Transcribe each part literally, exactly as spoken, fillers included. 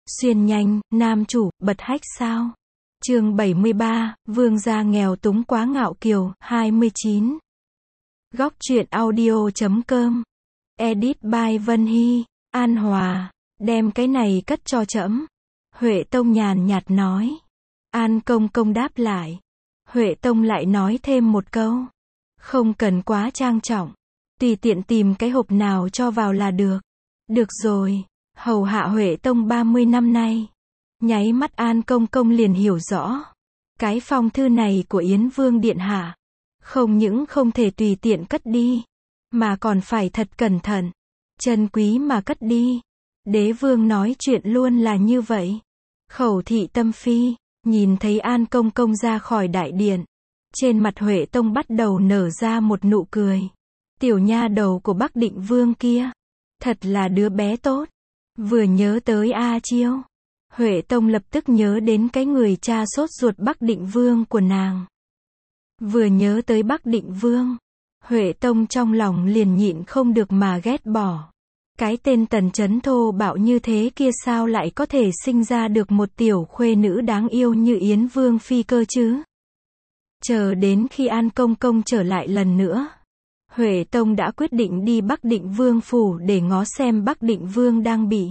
Xuyên nhanh, nam chủ, bật hách sao? Chương bảy mươi ba, vương gia nghèo túng quá ngạo kiều, hai mươi chín. Góc truyện audio chấm com. Edit by Vân Hy, An Hòa. Đem cái này cất cho trẫm. Huệ Tông nhàn nhạt nói. An Công Công đáp lại. Huệ Tông lại nói thêm một câu. Không cần quá trang trọng. Tùy tiện tìm cái hộp nào cho vào là được. Được rồi. Hầu hạ Huệ Tông ba mươi năm nay. Nháy mắt An Công Công liền hiểu rõ. Cái phong thư này của Yến Vương Điện Hạ. Không những không thể tùy tiện cất đi. Mà còn phải thật cẩn thận. Chân quý mà cất đi. Đế vương nói chuyện luôn là như vậy. Khẩu thị tâm phi. Nhìn thấy An Công Công ra khỏi đại điện. Trên mặt Huệ Tông bắt đầu nở ra một nụ cười. Tiểu nha đầu của Bắc Định Vương kia. Thật là đứa bé tốt. Vừa nhớ tới A Chiêu. Huệ Tông lập tức nhớ đến cái người cha sốt ruột Bắc Định Vương của nàng. Vừa nhớ tới Bắc Định Vương. Huệ Tông trong lòng liền nhịn không được mà ghét bỏ. Cái tên tần chấn thô bạo như thế kia sao lại có thể sinh ra được một tiểu khuê nữ đáng yêu như Yến Vương Phi cơ chứ? Chờ đến khi An Công Công trở lại lần nữa. Huệ Tông đã quyết định đi Bắc Định Vương phủ để ngó xem Bắc Định Vương đang bị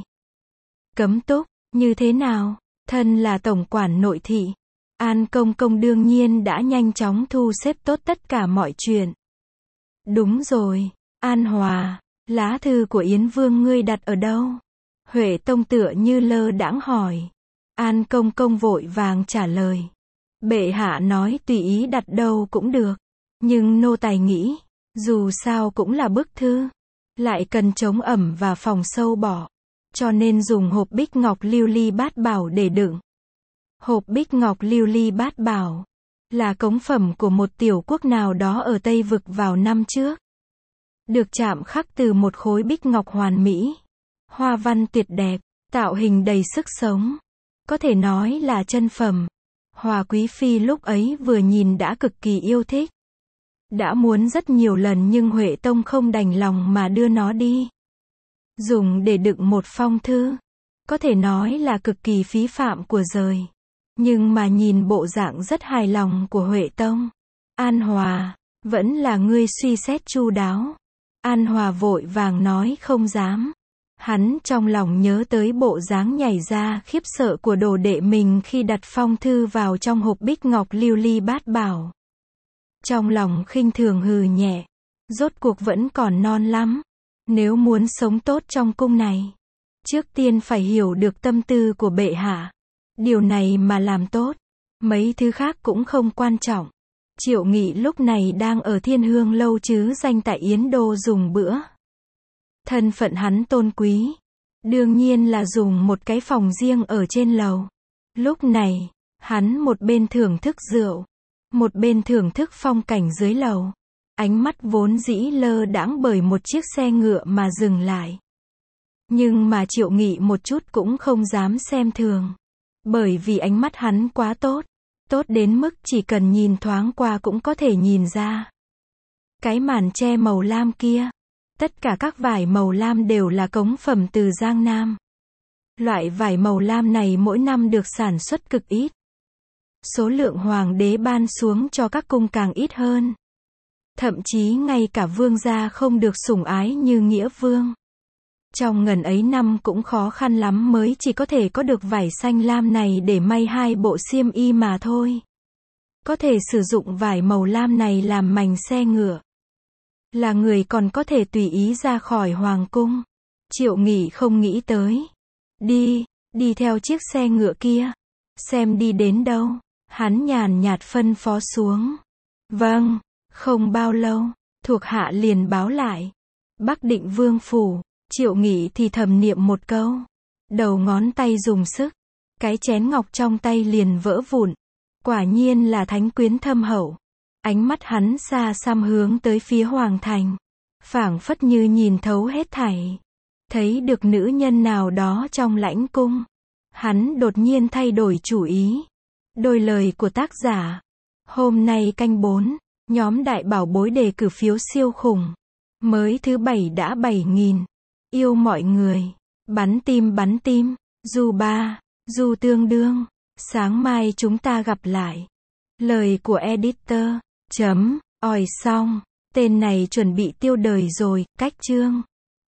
cấm túc, như thế nào? Thân là tổng quản nội thị. An Công Công đương nhiên đã nhanh chóng thu xếp tốt tất cả mọi chuyện. Đúng rồi, An Hòa, lá thư của Yến Vương ngươi đặt ở đâu? Huệ Tông tựa như lơ đãng hỏi. An Công Công vội vàng trả lời. Bệ hạ nói tùy ý đặt đâu cũng được. Nhưng nô tài nghĩ, dù sao cũng là bức thư. Lại cần chống ẩm và phòng sâu bỏ. Cho nên dùng hộp bích ngọc lưu ly bát bảo để đựng. Hộp bích ngọc lưu ly bát bảo là cống phẩm của một tiểu quốc nào đó ở Tây Vực vào năm trước. Được chạm khắc từ một khối bích ngọc hoàn mỹ. Hoa văn tuyệt đẹp, tạo hình đầy sức sống. Có thể nói là chân phẩm. Hòa Quý Phi lúc ấy vừa nhìn đã cực kỳ yêu thích. Đã muốn rất nhiều lần nhưng Huệ Tông không đành lòng mà đưa nó đi. Dùng để đựng một phong thư. Có thể nói là cực kỳ phí phạm của rời. Nhưng mà nhìn bộ dạng rất hài lòng của Huệ Tông. An Hòa, vẫn là ngươi suy xét chu đáo. An Hòa vội vàng nói không dám. Hắn trong lòng nhớ tới bộ dáng nhảy ra khiếp sợ của đồ đệ mình khi đặt phong thư vào trong hộp bích ngọc lưu ly bát bảo. Trong lòng khinh thường hừ nhẹ. Rốt cuộc vẫn còn non lắm. Nếu muốn sống tốt trong cung này, trước tiên phải hiểu được tâm tư của bệ hạ. Điều này mà làm tốt, mấy thứ khác cũng không quan trọng. Triệu Nghị lúc này đang ở Thiên Hương Lâu chứ danh tại Yến Đô dùng bữa. Thân phận hắn tôn quý. Đương nhiên là dùng một cái phòng riêng ở trên lầu. Lúc này, hắn một bên thưởng thức rượu, một bên thưởng thức phong cảnh dưới lầu. Ánh mắt vốn dĩ lơ đãng bởi một chiếc xe ngựa mà dừng lại. Nhưng mà Triệu Nghị một chút cũng không dám xem thường. Bởi vì ánh mắt hắn quá tốt. Tốt đến mức chỉ cần nhìn thoáng qua cũng có thể nhìn ra. Cái màn che màu lam kia. Tất cả các vải màu lam đều là cống phẩm từ Giang Nam. Loại vải màu lam này mỗi năm được sản xuất cực ít. Số lượng hoàng đế ban xuống cho các cung càng ít hơn. Thậm chí ngay cả vương gia không được sủng ái như Nghĩa Vương. Trong ngần ấy năm cũng khó khăn lắm mới chỉ có thể có được vải xanh lam này để may hai bộ xiêm y mà thôi. Có thể sử dụng vải màu lam này làm mành xe ngựa. Là người còn có thể tùy ý ra khỏi hoàng cung. Triệu Nghị không nghĩ tới. Đi, đi theo chiếc xe ngựa kia. Xem đi đến đâu. Hắn nhàn nhạt phân phó xuống. Vâng. Không bao lâu, thuộc hạ liền báo lại. Bắc Định Vương phủ. Triệu Nghị thì thầm niệm một câu. Đầu ngón tay dùng sức. Cái chén ngọc trong tay liền vỡ vụn. Quả nhiên là thánh quyến thâm hậu. Ánh mắt hắn xa xăm hướng tới phía hoàng thành. Phảng phất như nhìn thấu hết thảy. Thấy được nữ nhân nào đó trong lãnh cung. Hắn đột nhiên thay đổi chủ ý. Đôi lời của tác giả. Hôm nay canh bốn. Nhóm đại bảo bối đề cử phiếu siêu khủng. Mới thứ bảy đã bảy nghìn. Yêu mọi người. Bắn tim bắn tim. Du ba, du tương đương. Sáng mai chúng ta gặp lại. Lời của editor. Chấm. Ỏi xong. Tên này chuẩn bị tiêu đời rồi, cách chương.